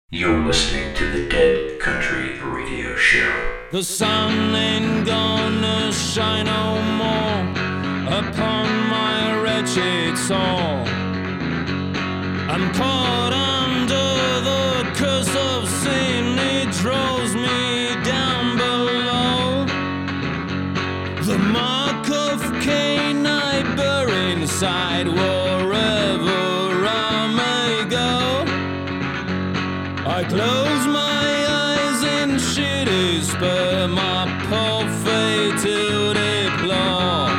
You're listening to the Dead Country Radio Show. The sun ain't gonna shine no more upon my wretched soul. I'm caught under the curse of sin, it draws me down below. The mark of Cain I bear inside wherever I may go. I close my eyes and shit is spur my poor fate to deplore.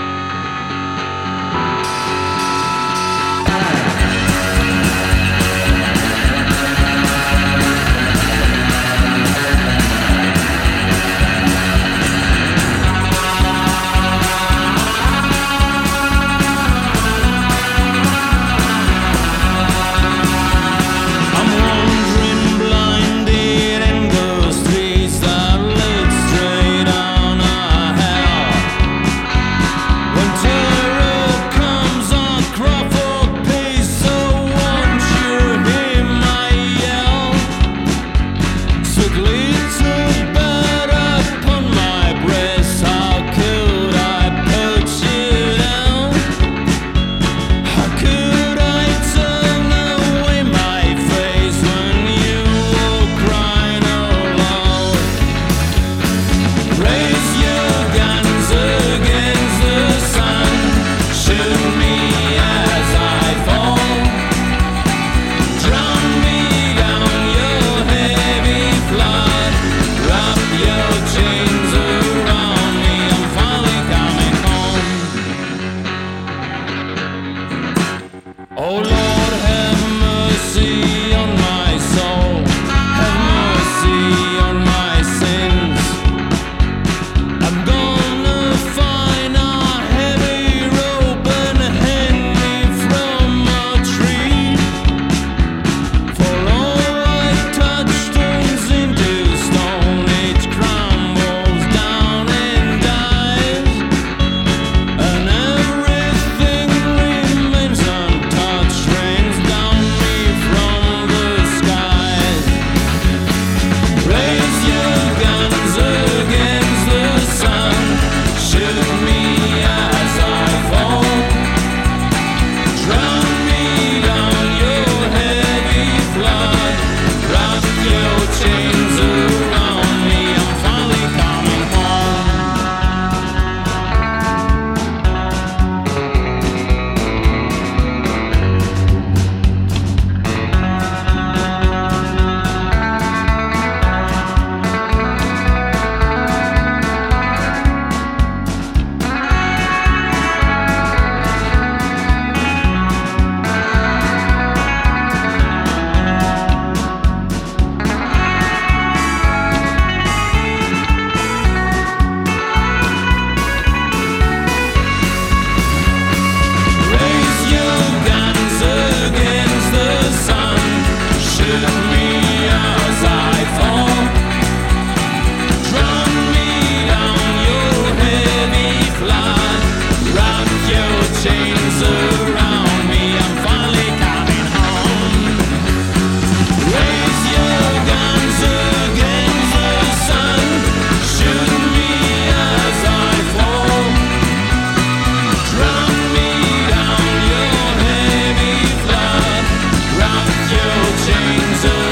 Chains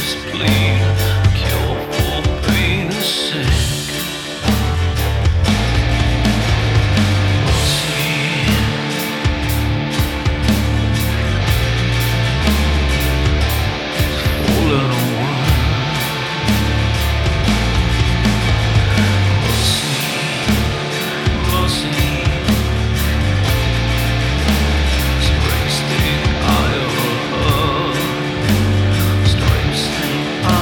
spleen, cure for pain and sick. We'll see. Fallen away. We'll see. Strange thing I overheard. Strange thing I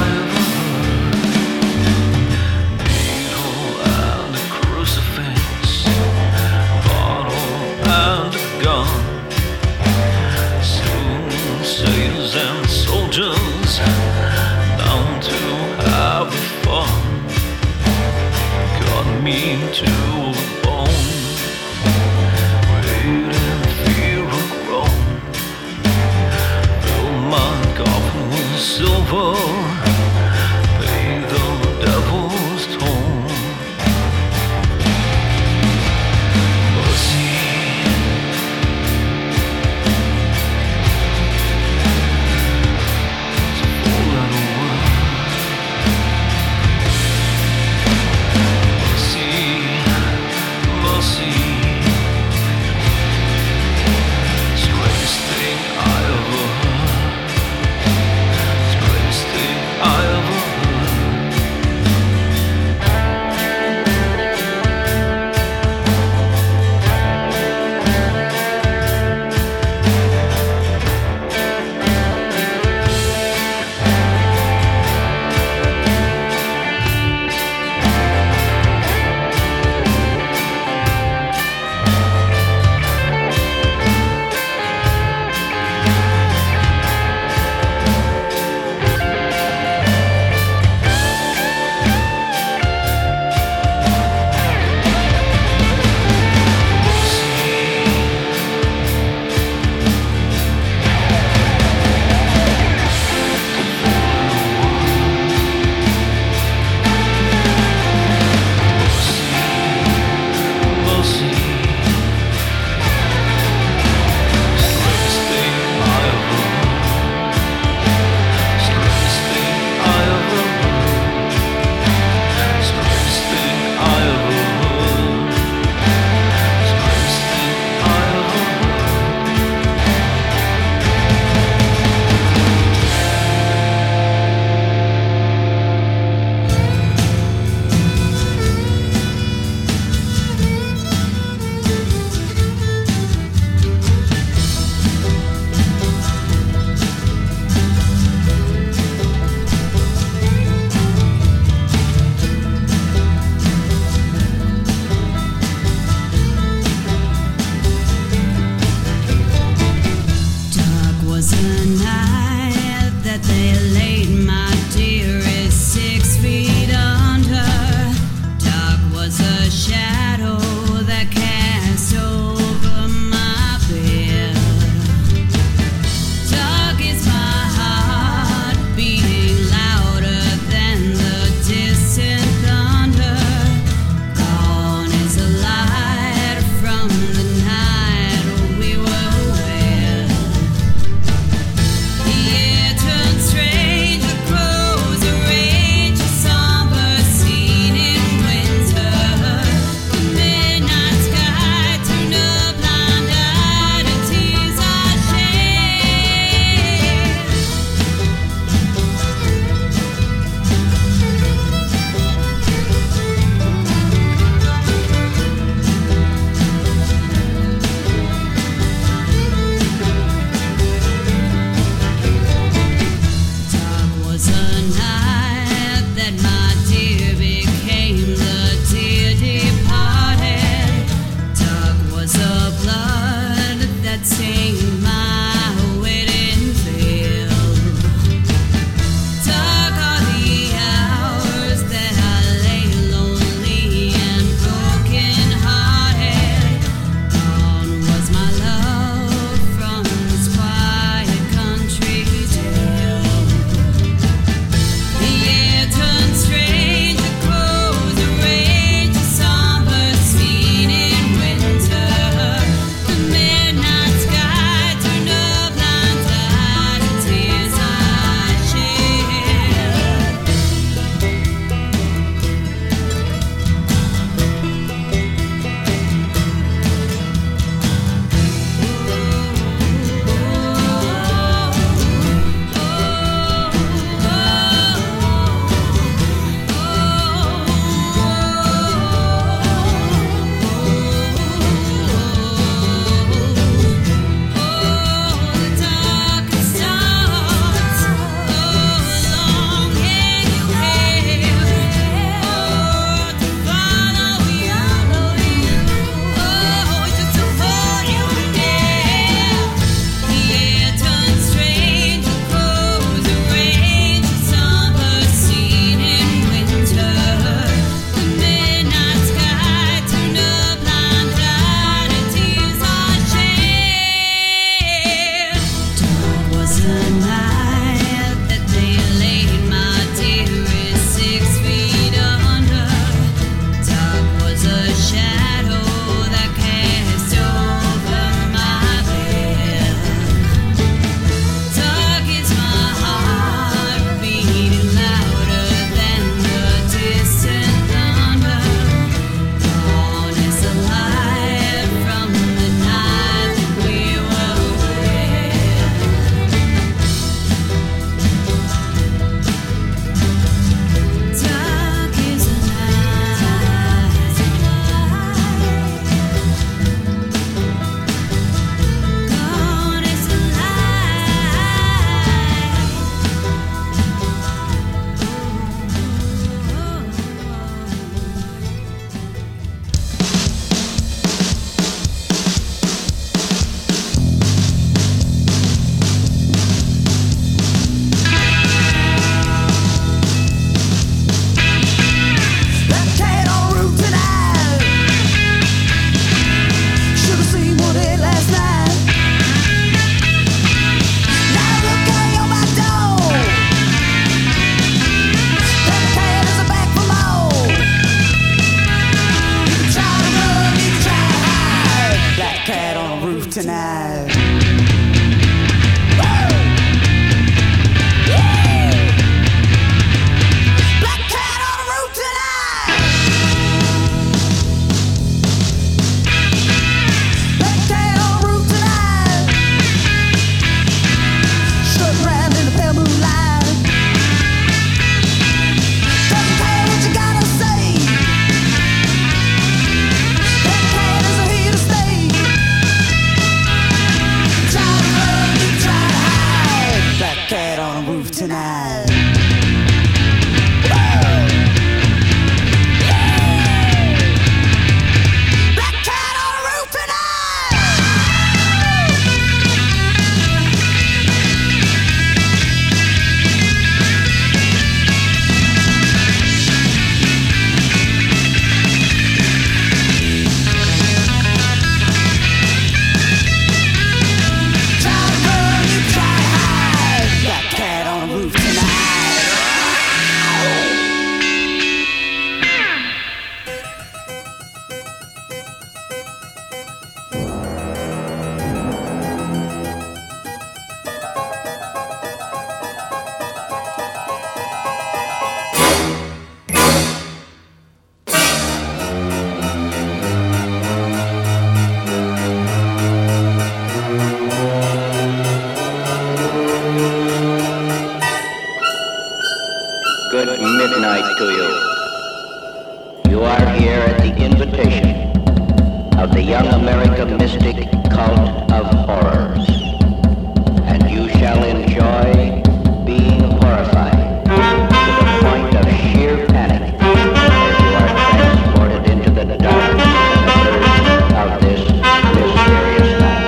roof tonight. Black cat on the roof tonight. Black cat on the roof tonight. Strutting around in the pale moonlight. Doesn't care what you gotta say. Black cat is here to stay. Try to run, you try to hide. Black cat on the roof tonight. Black cat on the roof tonight. Try to run, you try to hide. Black cat on the roof tonight. Good midnight to you. You are here at the invitation of the Young America Mystic Cult of Horrors, and you shall enjoy being horrified to the point of sheer panic as you are transported into the dark universe of this mysterious night.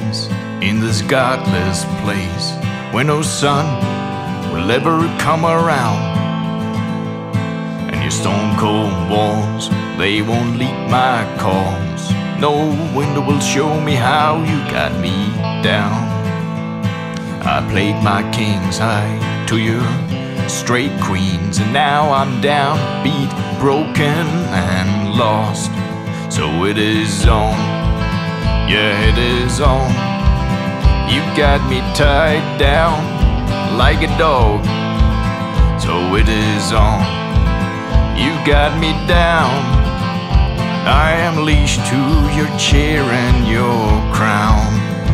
days in this godless place where no sun will ever come around, and your stone cold walls, they won't leak my calls. No window will show me how you got me down. I played my kings high to your straight queens, and now I'm down, beat, broken, and lost. So it is on, yeah, it is on. You got me tied down like a dog. So it is on, you got me down. I am leashed to your chair and your crown.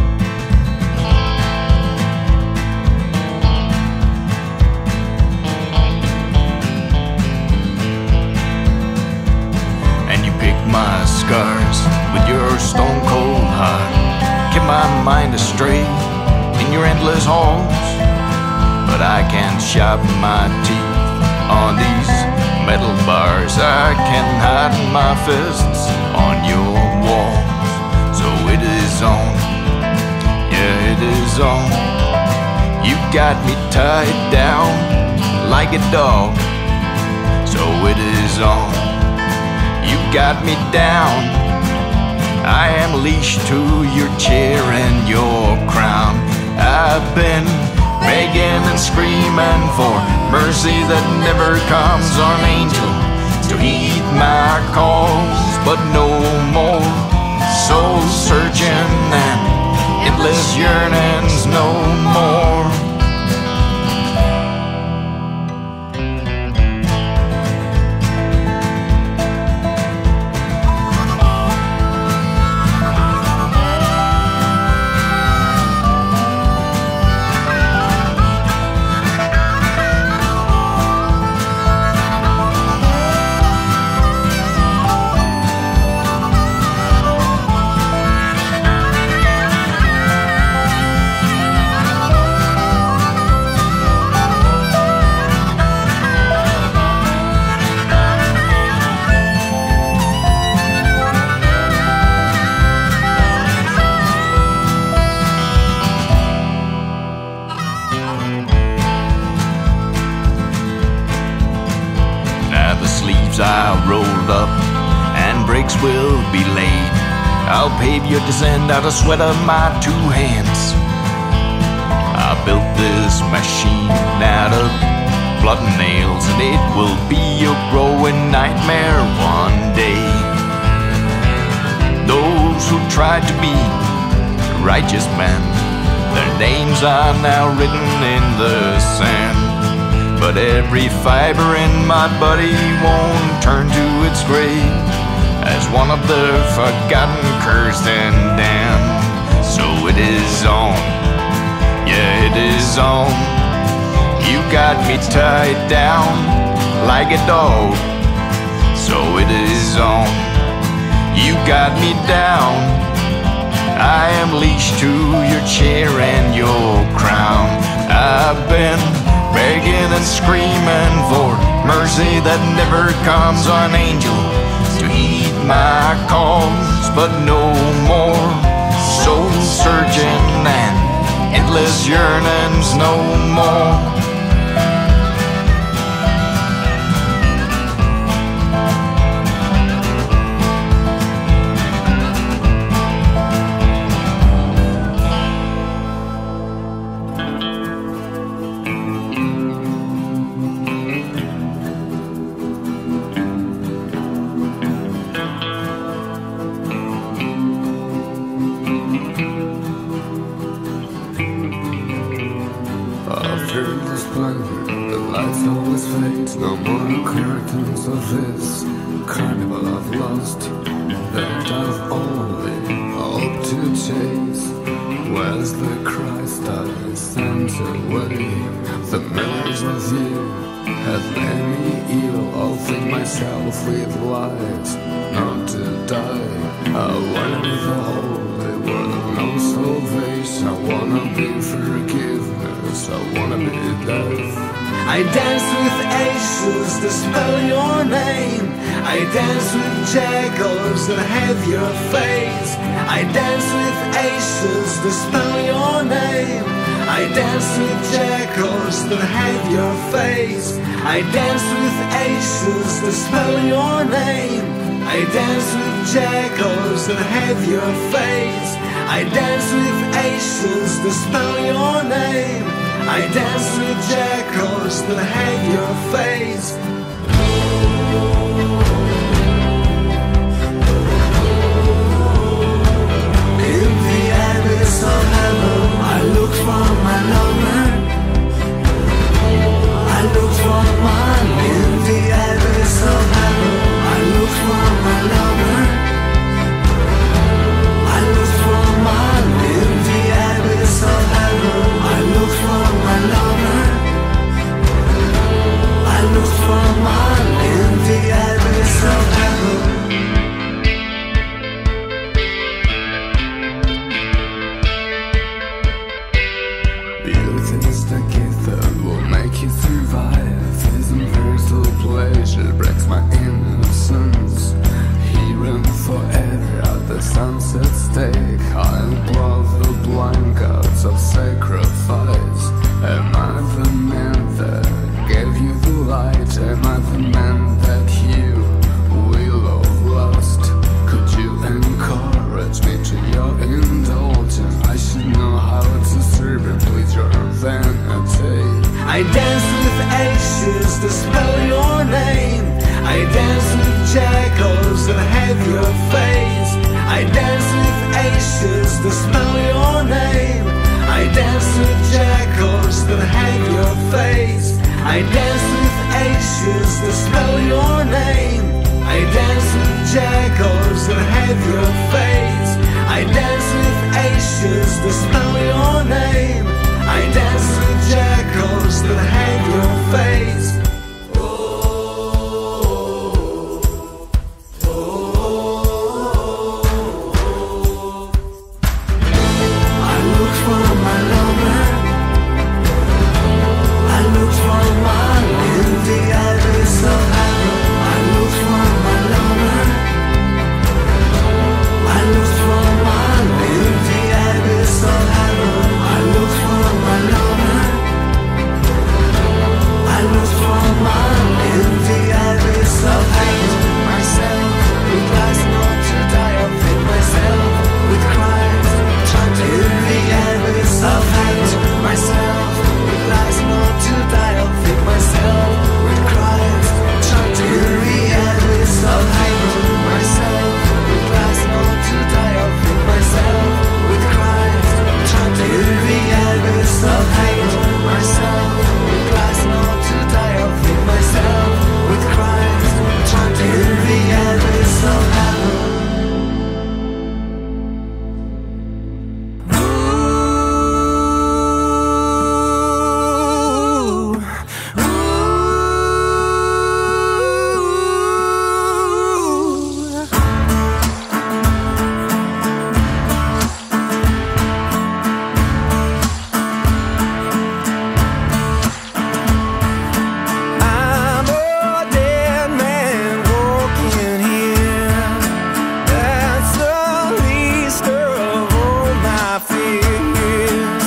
And you pick my scars with your stone cold heart, keep my mind astray in your endless halls. But I can't sharpen my teeth on these metal bars. I can hide my fists on your walls. So it is on, yeah, it is on. You got me tied down like a dog. So it is on, you got me down. I am leashed to your chair and your crown. I've been begging and screaming for mercy that never comes, or an angel to heed my calls, but no more soul searching and endless yearnings, no more. I rolled up and bricks will be laid. I'll pave your descent out of sweat of my two hands. I built this machine out of blood and nails, and it will be a growing nightmare one day. Those who tried to be righteous men, their names are now written in the sand. But every fiber in my body won't turn to its grave as one of the forgotten, cursed, and damned. So it is on, yeah, it is on. You got me tied down like a dog. So it is on, you got me down. I am leashed to your chair and your crown. I've been begging and screaming for mercy that never comes, or an angel to heed my calls, but no more soul searching and endless yearnings, no more. The lights always fade, no more curtains of this carnival of lust that I've only hoped to chase. Where's the Christ I sent away? The memories of you have made me ill. I'll think myself with lies, not to die. I wanna be the holy one, no salvation. I wanna be forgiveness, I wanna be death. I dance with aces to spell your name. I dance with jackals that have your face. I dance with aces to spell your name. I dance with jackals that have your face. I dance with aces to spell your name. I dance with jackals that have your face. I dance with aces to spell your name. I dance with jackals that have your face. In the abyss of heaven, I look for my lover. I look for mine. In the abyss of heaven, I look for my lover. I look for mine. In the abyss of heaven, I look for my lover. I look for mine. In the abyss of heaven. Beauty is the gift that will make you survive. Isn't personal pleasure breaks my innocence. Hearing forever at the sunset stake. I'll blow the blankets of sacrifice. Am I the man that gave you the light? Am I the man that you will have lost? Could you encourage me to your indulgence? I should know how to serve and please your vanity. I dance with aces to spell your name. I dance with jackals that have your face. I dance with aces to spell your name. I dance with jackals that have your face. I dance with aces to spell your name. I dance with jackals that have your face. I dance with aces to spell your name. I dance with jackals that have your face. I look for my lover. I look for mine in the abyss of heaven. I look for my lover. I look for mine in the abyss of heaven. I look for my lover. I look for mine in the abyss of heaven. Myself with lies not to die. I'll fit myself with cries. Trying to in the abyss of hate. Myself with lies not to die. I'll fit myself with cries. Trying to in the abyss of hate. Myself with lies not to die. I'll fit myself with cries. Trying to in the abyss of hate. Myself with lies not to die. I'll fit myself with cries. Trying to in the abyss of heaven. I'm a dead man walking here. That's the least of all my fears.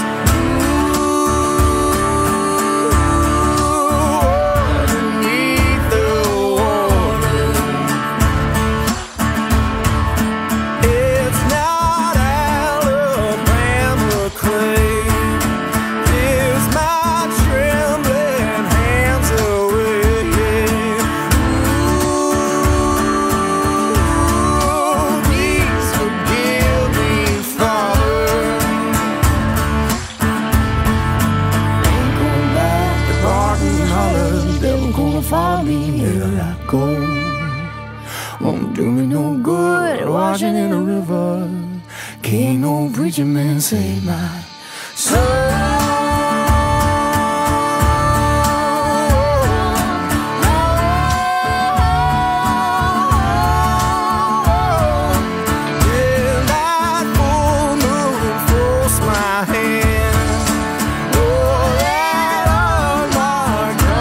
Underneath the water, it's not Alabama clay. Gives my trembling hands away. Please forgive me, Father. Ain't going back to Barton Holler. Devil gonna follow me here I go. Won't do me no good washing in a river. Can't no preacher man save my soul. My hand, oh, that unmarked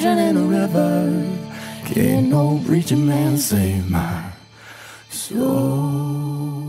ocean and a river. Can't no preacher man save my soul.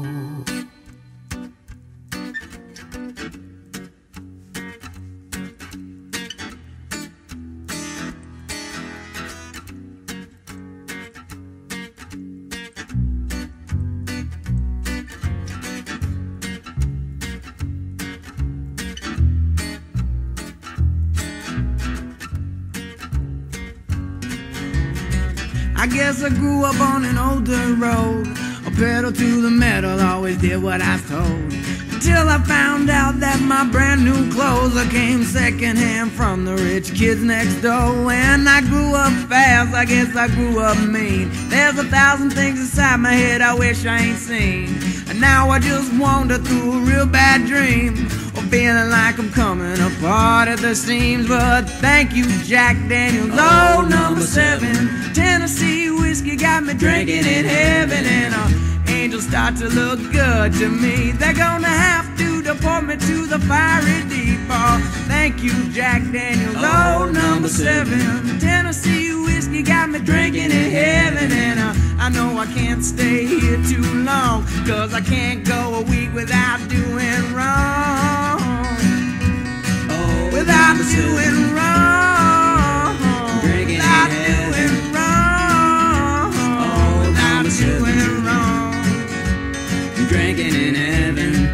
I guess I grew up on an old dirt road, a pedal to the metal, always did what I was told. Until I found out that my brand new clothes came secondhand from the rich kids next door. And I grew up fast, I guess I grew up mean. There's 1,000 things inside my head I wish I ain't seen. And now I just wander through a real bad dream, or feeling like I'm coming apart at the seams. But thank you, Jack Daniels, oh, number 7. Tennessee whiskey got me drinking in heaven, and angels start to look good to me. They're gonna have to deport me to the fiery deep. Oh, thank you, Jack Daniels, oh, number 7. Tennessee whiskey got me drinking in heaven, and I know I can't stay here too long, 'cause I can't go a week without doing wrong. Oh, without doing wrong. Drinking without doing wrong. Oh, without doing wrong. Drinking in heaven.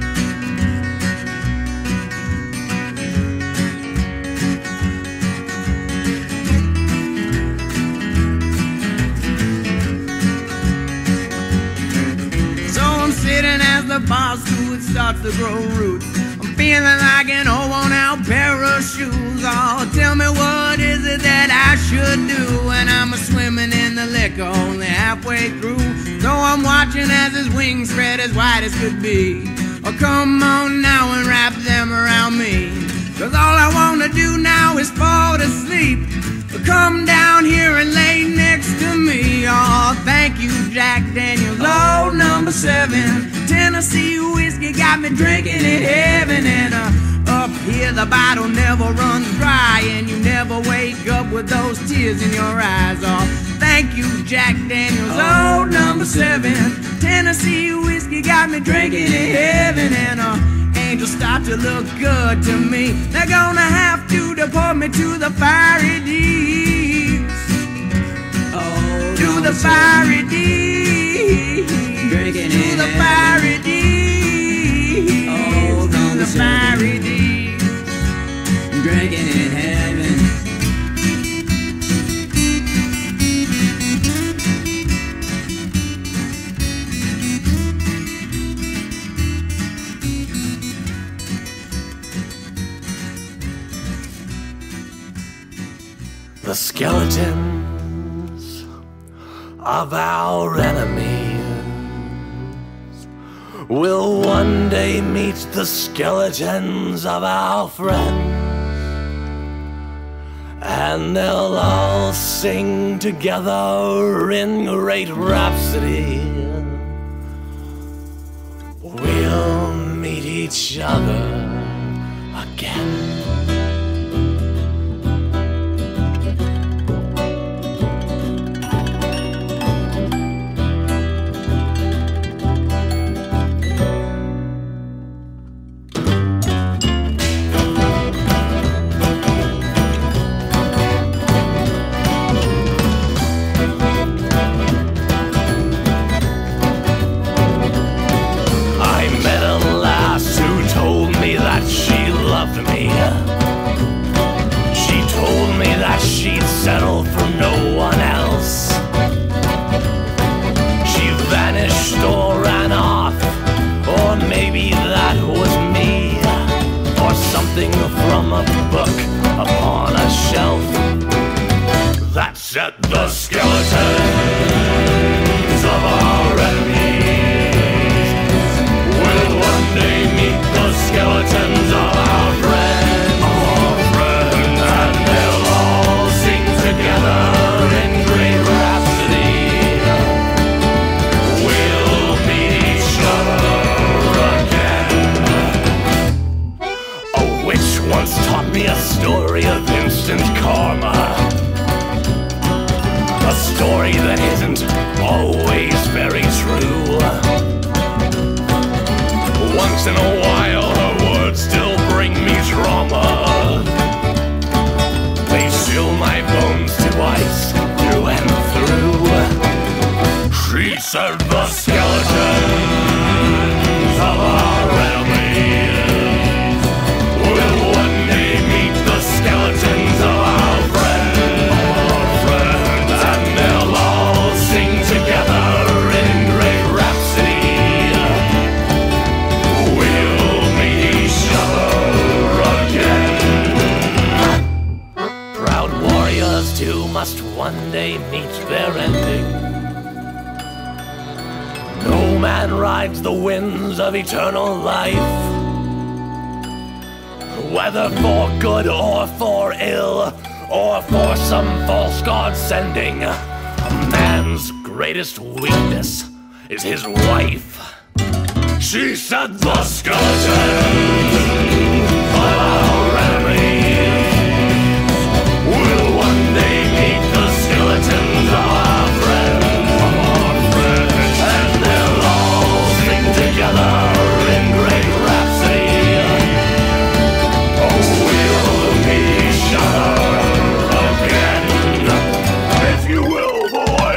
Sitting as the bar stool starts to grow roots, I'm feeling like an old worn-out pair of shoes. Oh, tell me, what is it that I should do when I'm swimming in the liquor only halfway through? So I'm watching as his wings spread as wide as could be. Oh, come on now and wrap them around me, 'cause all I wanna do now is fall to sleep. Come down here and lay next to me. Oh, thank you, Jack Daniels, oh, number 7. Tennessee whiskey got me drinking in heaven, and up here the bottle never runs dry, and you never wake up with those tears in your eyes. Oh, thank you, Jack Daniels, oh, number 7. Tennessee whiskey got me drinking in heaven, and angels start to look good to me. They're gonna have to deport me to the fiery deeps. Oh, to the fiery deeps. Drinking to the fiery deeps. Oh, to the fiery deeps. Drinking in heaven. The skeletons of our enemies will one day meet the skeletons of our friends, and they'll all sing together in great rhapsody. We'll meet each other again. She loved me. said the skeletons of our enemies will one day meet the skeletons of our friends, and they'll all sing together in great rhapsody. We'll meet each other again. Proud warriors too must one day meet their ending. No man rides the winds of eternal life, whether for good or for ill, or for some false god sending. A man's greatest weakness is his wife. She said the skeletons of our enemies will one day meet the skeletons of our friends. Together in great rhapsody, oh, we'll meet each other again, if you will, boy.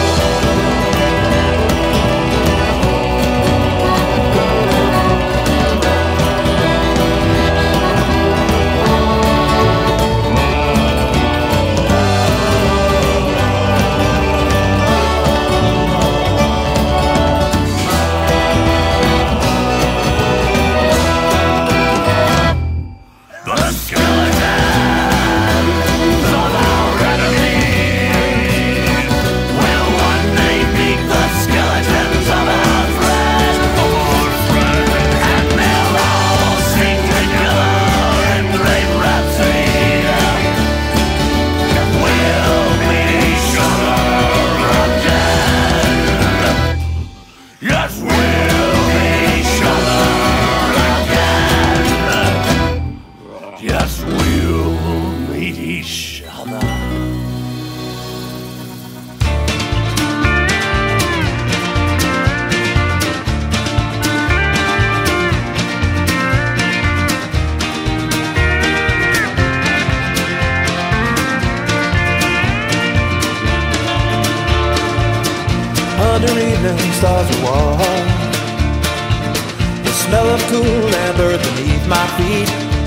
Under evening stars of war, the smell of cool amber beneath my feet.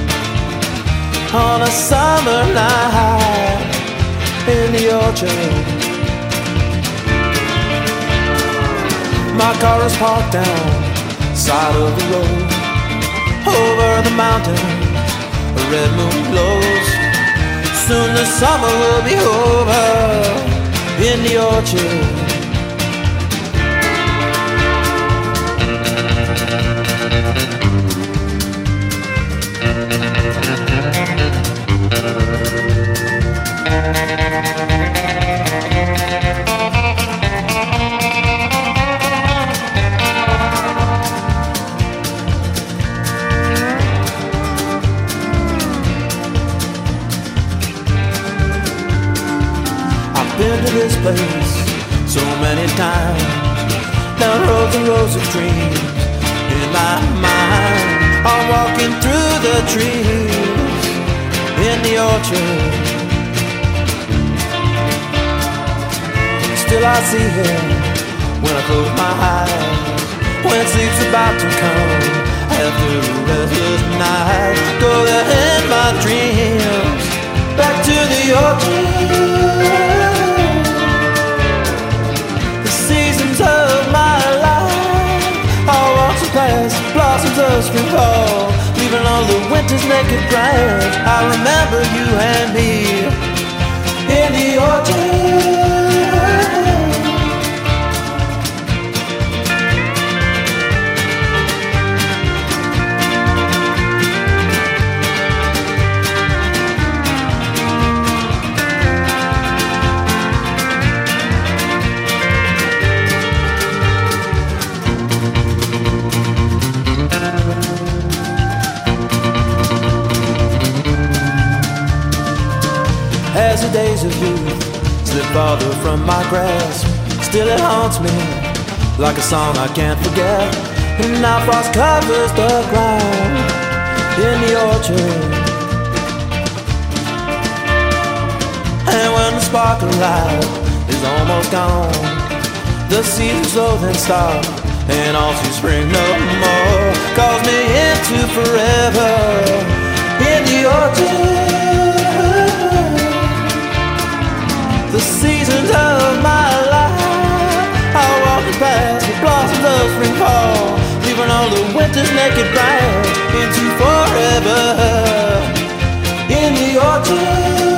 On a summer night in the orchard, my car is parked down side of the road. Over the mountains, a red moon glows. Soon the summer will be over in the orchard. I've been to this place so many times, down roads and rows of dreams in my mind. I'm walking through the trees in the orchard. Still I see him when I close my eyes, when sleep's about to come after a restless night. Go there in my dreams, back to the orchard. The seasons of my life all walks of past, blossoms of spring fall, leaving all the winter's naked branch. I remember you and me in the orchard. As the days of youth slip farther from my grasp, still it haunts me like a song I can't forget. And now frost covers the ground in the orchard, and when the spark of light is almost gone, The seasons slow then stop, and all to spring no more. Calls me into forever in the autumn. The seasons of my life, I'll walk past the blossoms of spring fall, leaving all the winter's naked bright into forever in the autumn.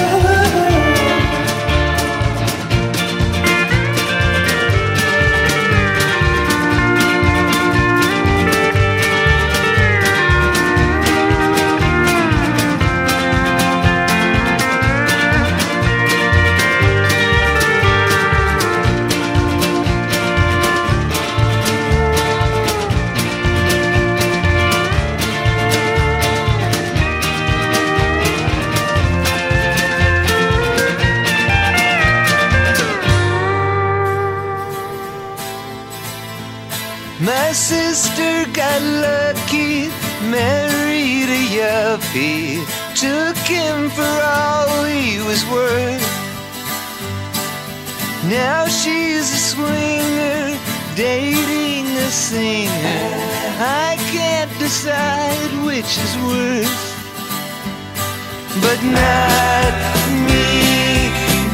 My sister got lucky, married a yuppie, took him for all he was worth. Now she's a swinger, dating a singer. I can't decide which is worse, but not me,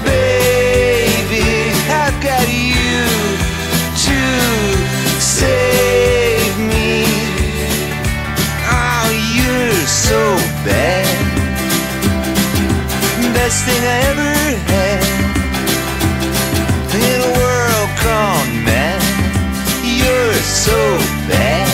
baby. I've got you to save me. Oh, you're so bad. Best thing I ever had in a world gone mad. You're so bad.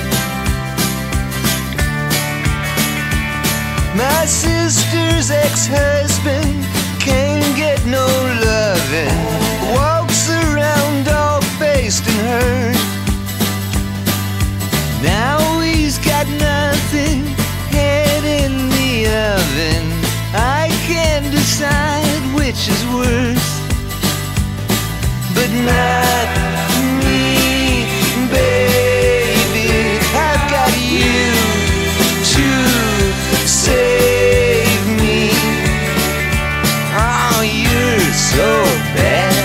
My sister's ex-husband can't get no loving, walks around all faced and hurt. Now he's got nothing, head in the oven. I can't decide which is worse, but not me, baby. I've got you to save me. Oh, you're so bad.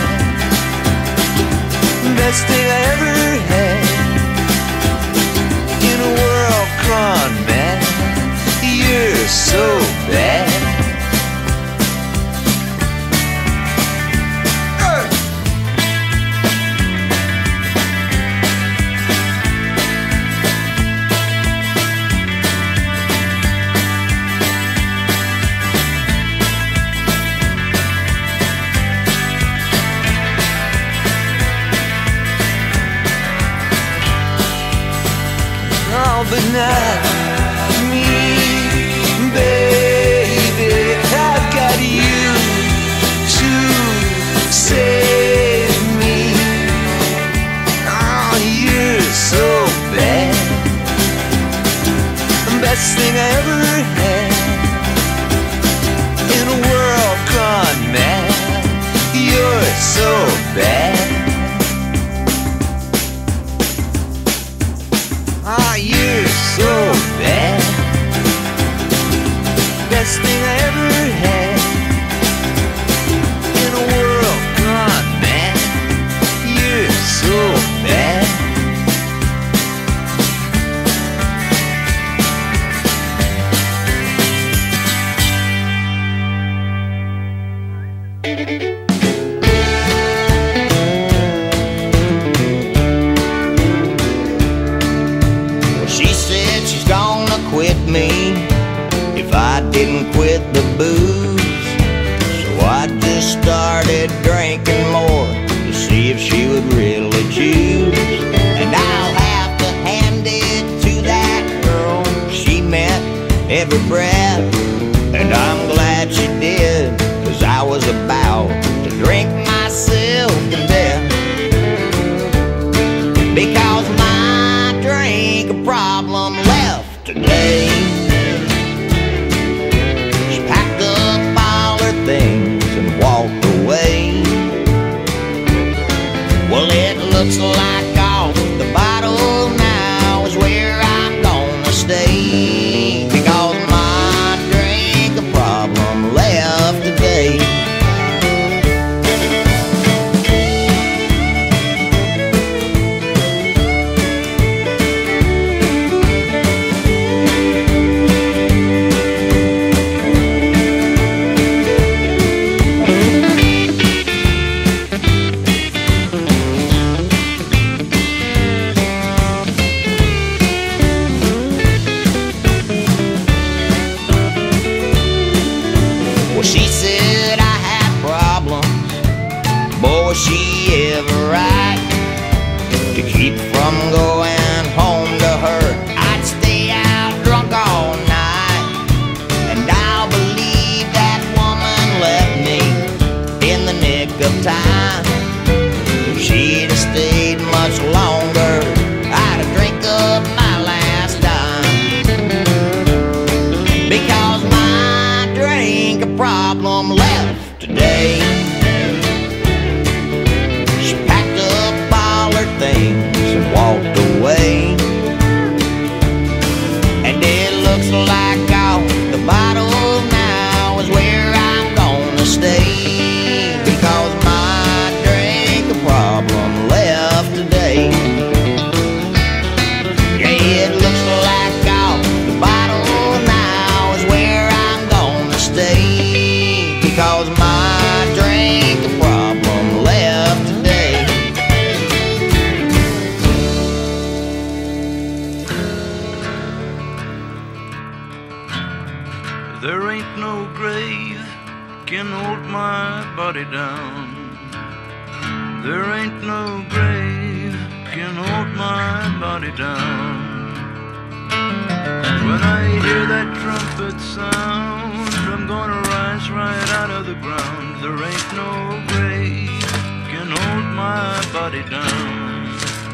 Best thing I ever had in a world gone mad. You're so bad. But not me, baby. I've got you to save me. Oh, you're so bad. Best thing I ever had in a world gone mad. You're so bad. You're so bad. Best thing I ever had in a world gone mad. You're so bad. Quit me if I didn't quit the booze. So I just started drinking more to see if she would really choose. And I'll have to hand it to that girl. She meant every breath, and I'm glad she did, 'cause I was about to drink myself to death. Because my drink problem left today. She packed up all her things and walked away. Well, it looks like off the bottle now is where I'm gonna stay. Because my drink problem left today. much longer, I'd drink up my last dime. Because my drink problem left today. She packed up all her things and walked away. And it looks like all the bottles now is where I'm gonna stay. Because my drink problem left today. Yeah, it looks like all the bottles now is where I'm gonna stay. Because my drink problem left today. There ain't no grave can hold my body down. There ain't no grave can hold my body down. When I hear that trumpet sound, I'm gonna rise right out of the ground. There ain't no grave can hold my body down.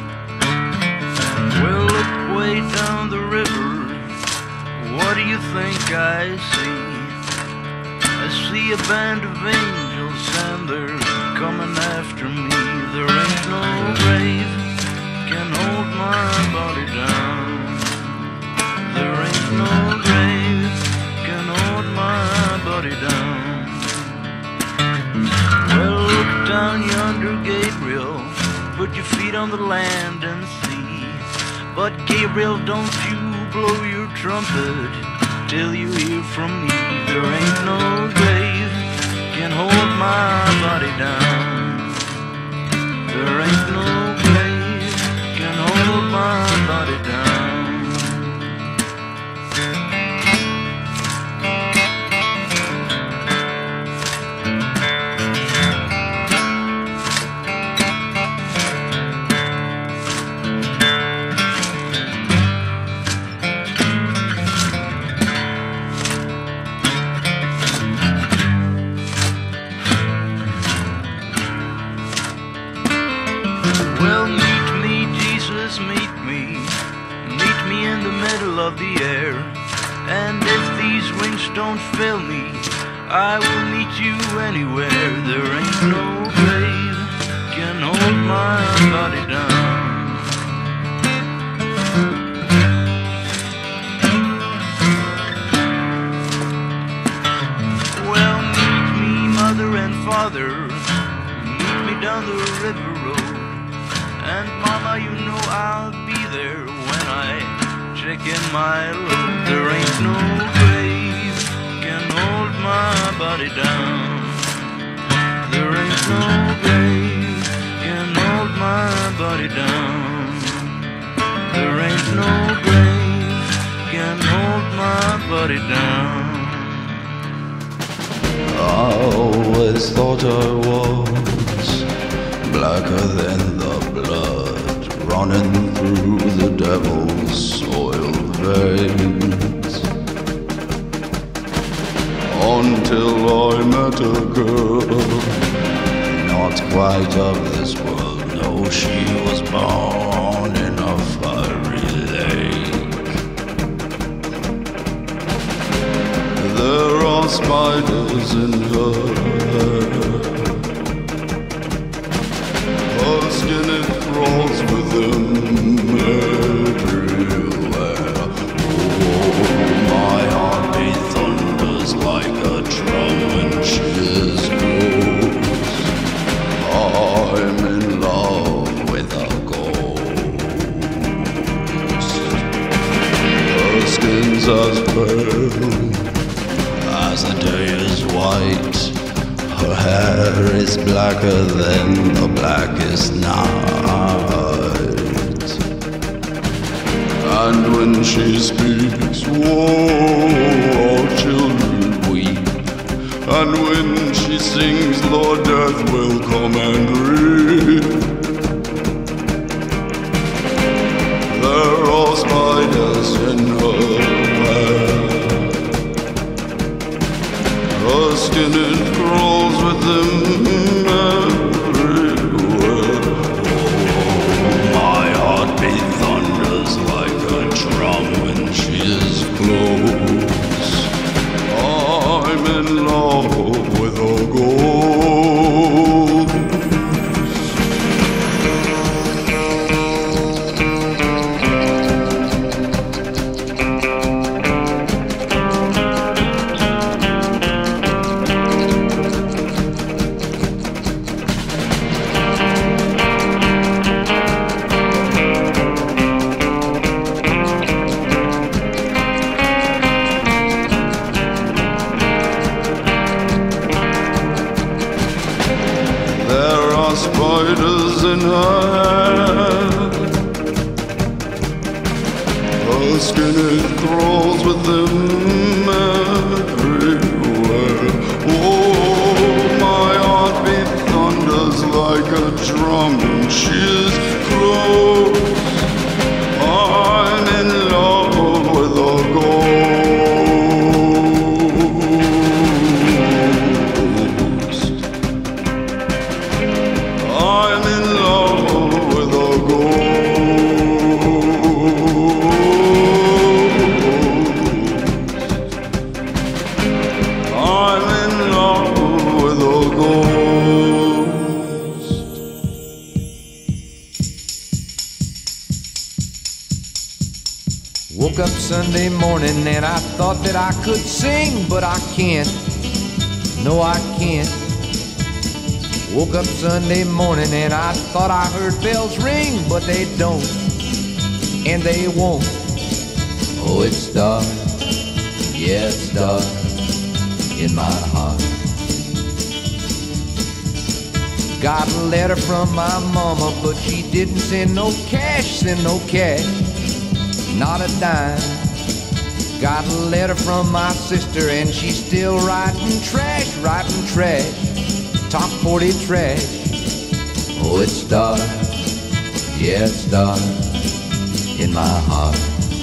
Well, look way down the river. What do you think I see? I see a band of angels and they're coming after me. There ain't no grave can hold my body down. There ain't no grave can hold my body down. Well, look down yonder, Gabriel. Put your feet on the land and see. But Gabriel, don't you blow your trumpet till you hear from me. There ain't no grave can hold my body down. There ain't no grave can hold my body down. Well, meet me, Jesus, meet me. Meet me in the middle of the air. And if these wings don't fill me, I will meet you anywhere. There ain't no grave can hold my body down. Well, meet me, mother and father. Meet me down the river road. And mama, you know I'll be there when I check in my load. There ain't no grave can hold my body down. There ain't no grave can hold my body down. There ain't no grave can hold my body down. I always thought I was blacker than the blood running through the devil's soiled veins. Until I met a girl, not quite of this world. No, she was born in a fiery lake. There are spiders in her skin, it crawls within everywhere. Oh, my heartbeat thunders like a drum when she grows. I'm in love with a ghost. Her skin's as pale as the day is white. Her hair is blacker than the blackest night. And when she speaks, whoa, all children weep. And when she sings, Lord, death will come and reap. There are spiders in her hair. Her skin, it crawls with them everywhere. Oh, skin, it crawls with him everywhere. Oh, my heartbeat thunders like a drum, and she's close. I'm in love with a ghost. I'm in love with a ghost. I'm in love with a ghost. Woke up Sunday morning and I thought that I could sing, but I can't. No, I can't. Woke up Sunday morning and I thought I heard bells ring, but they don't, and they won't. Oh, it's dark, yeah, it's dark in my heart. Got a letter from my mama, but she didn't send no cash, not a dime. Got a letter from my sister and she's still writing trash, top 40 trash. Oh, it's dark, yeah, it's dark in my heart.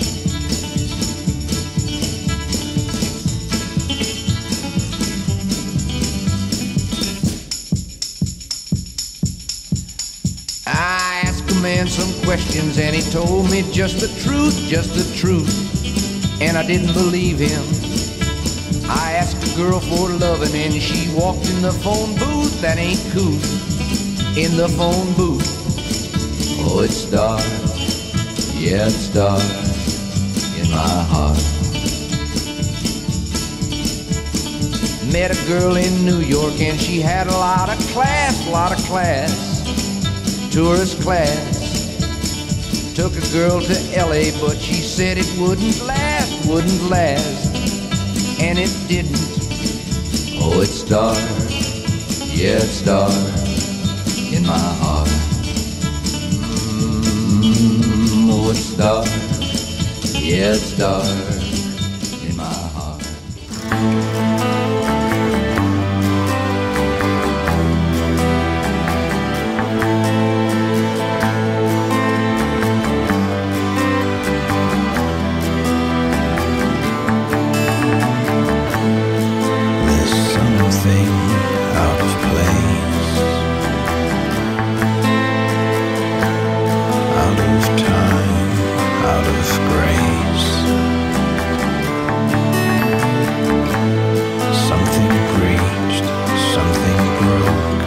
I asked a man some questions and he told me just the truth, and I didn't believe him. I asked a girl for loving and she walked in the phone booth. That ain't cool, in the phone booth. Oh, it's dark, yeah, it's dark in my heart. Met a girl in New York and she had a lot of class, tourist class. Took a girl to LA, but she said it wouldn't last, and it didn't. Oh, it's dark, yeah, it's dark in my heart. Oh, it's dark, yeah, it's dark in my heart. Out of place, out of time, out of grace. Something breached, something broke.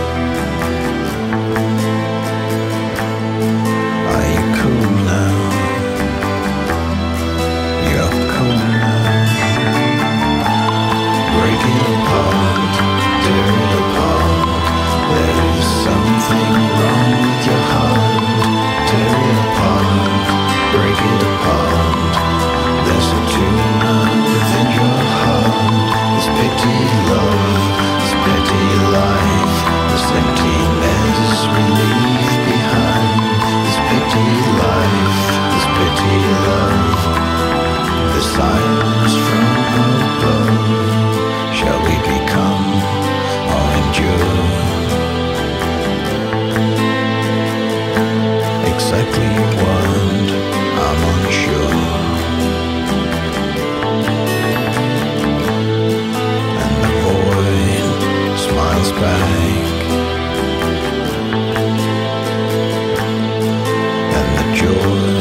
Are you cool now? You're cool now. Break it apart, tear it apart. There is something wrong with your heart. Tear it apart, break it apart. There's a tumor within your heart. This petty love, this petty life, this emptiness we leave behind. This petty life, this petty love, the silence from above. Shall we become or endure? Exactly what, I'm unsure. And the void smiles back, and the joy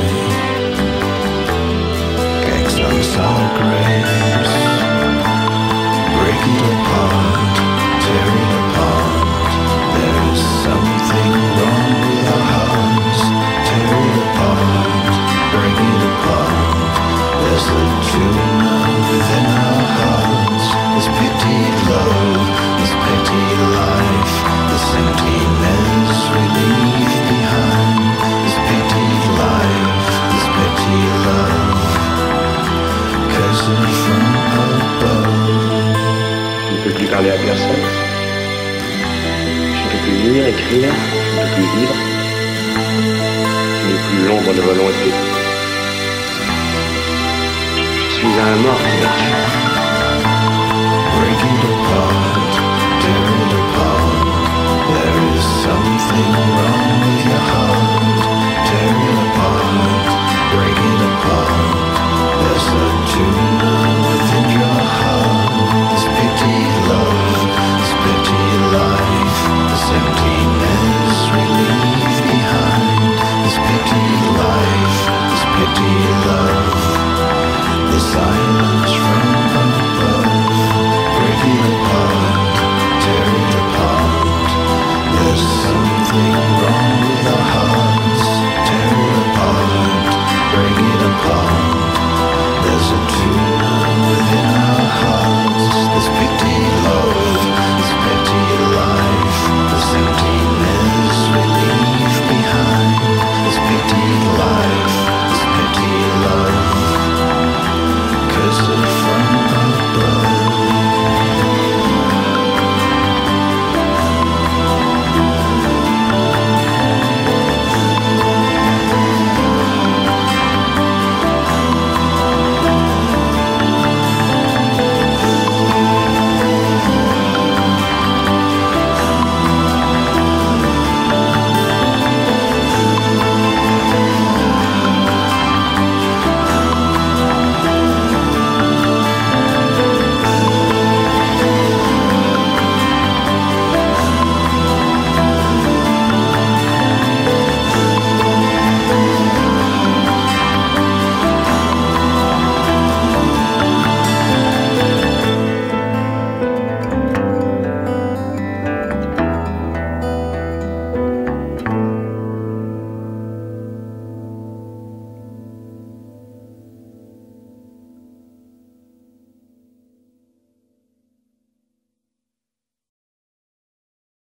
gags on sour grapes. Break it apart, tear it apart. There is something wrong with our hearts. Tear it apart, break it apart. There's a tumor within our hearts. This petty love, this petty life, this emptiness we leave behind. This petty life, this petty love, cursed from above. Je ne peux plus parler à personne. Je ne peux plus lire, écrire, je ne peux plus vivre. Je n'ai plus l'ombre de volonté. suis un mortgage. Break it apart, tear it apart. There is something wrong with your heart.